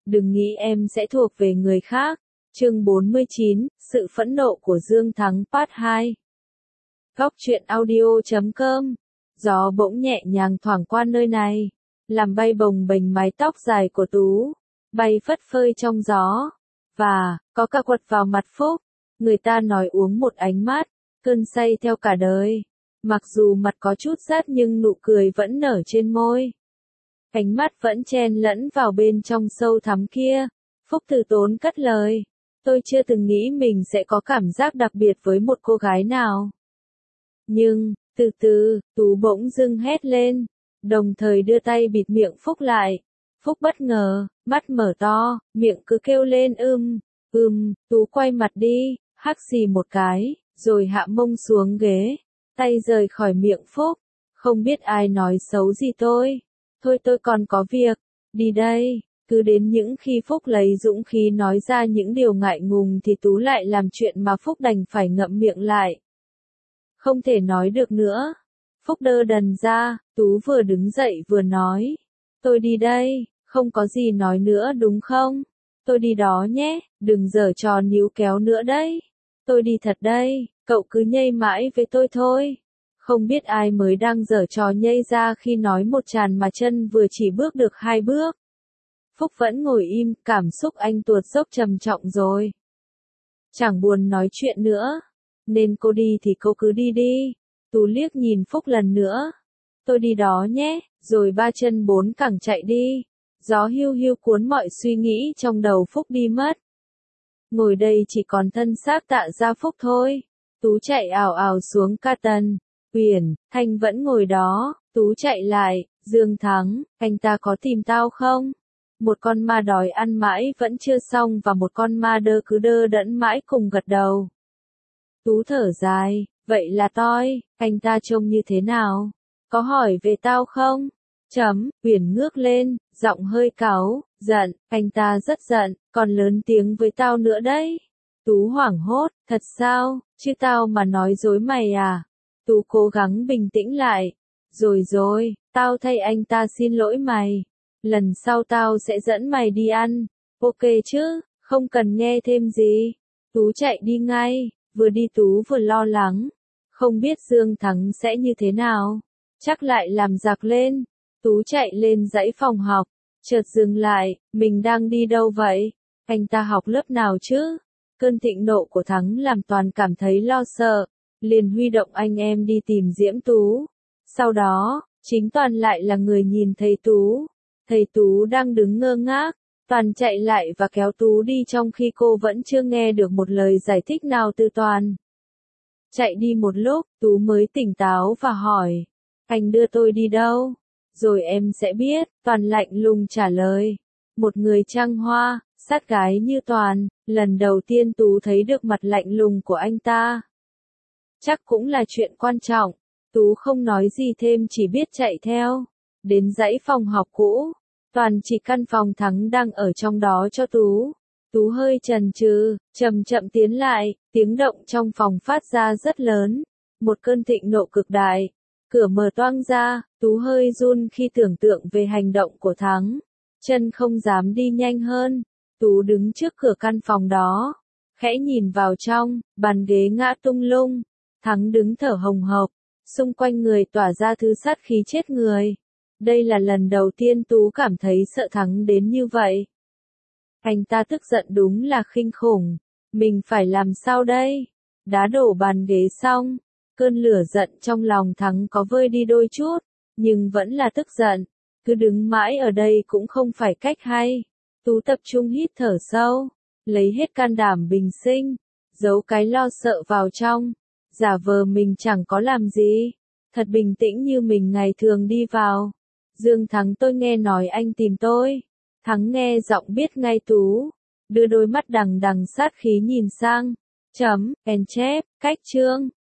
đừng nghĩ em sẽ thuộc về người khác. Chương 49, sự phẫn nộ của Dương Thắng Part 2. Góc truyện audio.com. Gió bỗng nhẹ nhàng thoảng qua nơi này, làm bay bồng bềnh mái tóc dài của Tú, bay phất phới trong gió, và có cả quật vào mặt Phúc. Người ta nói uống một ánh mắt, cơn say theo cả đời. Mặc dù mặt có chút rát nhưng nụ cười vẫn nở trên môi. Ánh mắt vẫn chen lẫn vào bên trong sâu thẳm kia. Phúc từ tốn cất lời. Tôi chưa từng nghĩ mình sẽ có cảm giác đặc biệt với một cô gái nào. Nhưng, từ từ, Tú bỗng dưng hét lên, đồng thời đưa tay bịt miệng Phúc lại. Phúc bất ngờ, mắt mở to, miệng cứ kêu lên Tú quay mặt đi, hắt xì một cái, rồi hạ mông xuống ghế, tay rời khỏi miệng Phúc. Không biết ai nói xấu gì tôi. Thôi tôi còn có việc, đi đây. Cứ đến những khi Phúc lấy dũng khí nói ra những điều ngại ngùng thì Tú lại làm chuyện mà Phúc đành phải ngậm miệng lại. Không thể nói được nữa. Phúc đơ đần ra, Tú vừa đứng dậy vừa nói. Tôi đi đây, không có gì nói nữa đúng không? Tôi đi đó nhé, đừng giở trò níu kéo nữa đấy. Tôi đi thật đây, cậu cứ nhây mãi với tôi thôi. Không biết ai mới đang giở trò nhây ra khi nói một tràn mà chân vừa chỉ bước được 2 bước. Phúc vẫn ngồi im, cảm xúc anh tuột dốc trầm trọng rồi. Chẳng buồn nói chuyện nữa. Nên cô đi thì cô cứ đi đi. Tú liếc nhìn Phúc lần nữa. Tôi đi đó nhé, rồi 3 chân 4 cẳng chạy đi. Gió hiu hiu cuốn mọi suy nghĩ trong đầu Phúc đi mất. Ngồi đây chỉ còn thân xác Tạ Gia Phúc thôi. Tú chạy ào ào xuống ca tần. Uyển, Thanh vẫn ngồi đó. Tú chạy lại. Dương Thắng, anh ta có tìm tao không? Một con ma đòi ăn mãi vẫn chưa xong và một con ma đơ cứ đơ đẫn mãi cùng gật đầu. Tú thở dài, vậy là toi, anh ta trông như thế nào? Có hỏi về tao không? Uyển ngước lên, giọng hơi cáu, giận, anh ta rất giận, còn lớn tiếng với tao nữa đấy. Tú hoảng hốt, thật sao, chứ tao mà nói dối mày à? Tú cố gắng bình tĩnh lại. Rồi, tao thay anh ta xin lỗi mày. Lần sau tao sẽ dẫn mày đi ăn. Ok chứ, không cần nghe thêm gì. Tú chạy đi ngay, vừa đi Tú vừa lo lắng. Không biết Dương Thắng sẽ như thế nào. Chắc lại làm giặc lên. Tú chạy lên dãy phòng học. Chợt dừng lại, mình đang đi đâu vậy? Anh ta học lớp nào chứ? Cơn thịnh nộ của Thắng làm Toàn cảm thấy lo sợ. Liền huy động anh em đi tìm Diễm Tú. Sau đó, chính Toàn lại là người nhìn thấy Tú. Thầy Tú đang đứng ngơ ngác, Toàn chạy lại và kéo Tú đi trong khi cô vẫn chưa nghe được một lời giải thích nào từ Toàn. Chạy đi một lúc, Tú mới tỉnh táo và hỏi, anh đưa tôi đi đâu? Rồi em sẽ biết, Toàn lạnh lùng trả lời. Một người trăng hoa, sát gái như Toàn, lần đầu tiên Tú thấy được mặt lạnh lùng của anh ta. Chắc cũng là chuyện quan trọng, Tú không nói gì thêm chỉ biết chạy theo. Đến dãy phòng học cũ, Toàn chỉ căn phòng Thắng đang ở trong đó cho Tú. Tú hơi chần chừ, chậm chậm tiến lại, tiếng động trong phòng phát ra rất lớn. Một cơn thịnh nộ cực đại. Cửa mở toang ra, Tú hơi run khi tưởng tượng về hành động của Thắng. Chân không dám đi nhanh hơn. Tú đứng trước cửa căn phòng đó, khẽ nhìn vào trong, bàn ghế ngã tung lung. Thắng đứng thở hồng hộc, xung quanh người tỏa ra thứ sát khí chết người. Đây là lần đầu tiên Tú cảm thấy sợ Thắng đến như vậy. Anh ta tức giận đúng là kinh khủng. Mình phải làm sao đây? Đá đổ bàn ghế xong, cơn lửa giận trong lòng Thắng có vơi đi đôi chút, nhưng vẫn là tức giận. Cứ đứng mãi ở đây cũng không phải cách hay. Tú tập trung hít thở sâu, lấy hết can đảm bình sinh, giấu cái lo sợ vào trong, giả vờ mình chẳng có làm gì, thật bình tĩnh như mình ngày thường đi vào. Dương Thắng, tôi nghe nói anh tìm tôi. Thắng nghe giọng biết ngay Tú, đưa đôi mắt đằng đằng sát khí nhìn sang. Chép, cách chương.